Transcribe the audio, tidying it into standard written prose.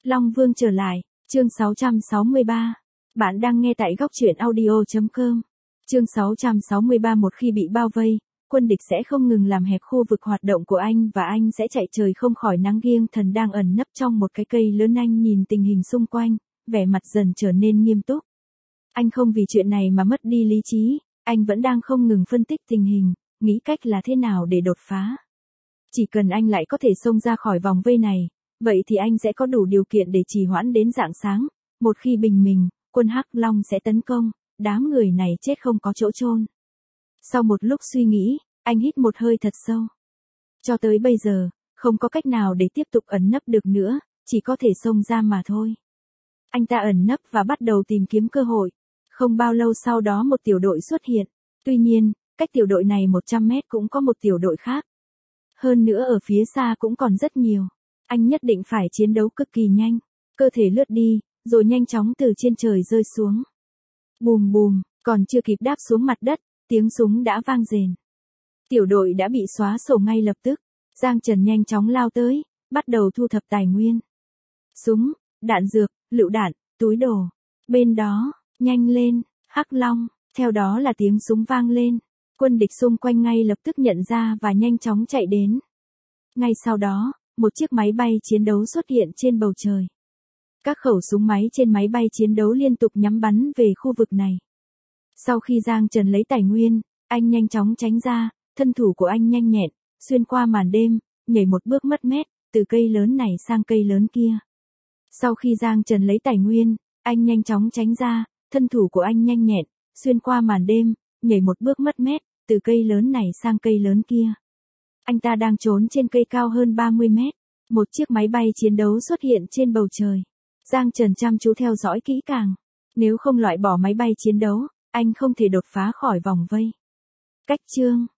Long Vương trở lại, chương 663. Bạn đang nghe tại góc truyện audio.com. Chương 663. Một khi bị bao vây, quân địch sẽ không ngừng làm hẹp khu vực hoạt động của anh và anh sẽ chạy trời không khỏi nắng. Nghiêng Thần đang ẩn nấp trong một cái cây lớn, anh nhìn tình hình xung quanh, vẻ mặt dần trở nên nghiêm túc. Anh không vì chuyện này mà mất đi lý trí, anh vẫn đang không ngừng phân tích tình hình, nghĩ cách là thế nào để đột phá. Chỉ cần anh lại có thể xông ra khỏi vòng vây này, vậy thì anh sẽ có đủ điều kiện để trì hoãn đến rạng sáng. Một khi bình minh, quân Hắc Long sẽ tấn công, đám người này chết không có chỗ chôn. Sau một lúc suy nghĩ, anh hít một hơi thật sâu. Cho tới bây giờ, không có cách nào để tiếp tục ẩn nấp được nữa, chỉ có thể xông ra mà thôi. Anh ta ẩn nấp và bắt đầu tìm kiếm cơ hội. Không bao lâu sau đó một tiểu đội xuất hiện. Tuy nhiên, cách tiểu đội này 100 mét cũng có một tiểu đội khác. Hơn nữa ở phía xa cũng còn rất nhiều. Anh nhất định phải chiến đấu cực kỳ nhanh. Cơ thể lướt đi, rồi nhanh chóng từ trên trời rơi xuống. Bùm bùm, còn chưa kịp đáp xuống mặt đất, tiếng súng đã vang rền. Tiểu đội đã bị xóa sổ ngay lập tức. Giang Trần nhanh chóng lao tới, bắt đầu thu thập tài nguyên. Súng, đạn dược, lựu đạn, túi đồ. Bên đó, nhanh lên, Hắc Long, theo đó là tiếng súng vang lên. Quân địch xung quanh ngay lập tức nhận ra và nhanh chóng chạy đến. Ngay sau đó, một chiếc máy bay chiến đấu xuất hiện trên bầu trời. Các khẩu súng máy trên máy bay chiến đấu liên tục nhắm bắn về khu vực này. Sau khi Giang Trần lấy tài nguyên, anh nhanh chóng tránh ra, thân thủ của anh nhanh nhẹn, xuyên qua màn đêm, nhảy một bước mất mét, từ cây lớn này sang cây lớn kia. Sau khi Giang Trần lấy tài nguyên, anh nhanh chóng tránh ra, thân thủ của anh nhanh nhẹn, xuyên qua màn đêm, nhảy một bước mất mét, từ cây lớn này sang cây lớn kia. Anh ta đang trốn trên cây cao hơn 30 mét. Một chiếc máy bay chiến đấu xuất hiện trên bầu trời. Giang Trần chăm chú theo dõi kỹ càng. Nếu không loại bỏ máy bay chiến đấu, anh không thể đột phá khỏi vòng vây. Cách chương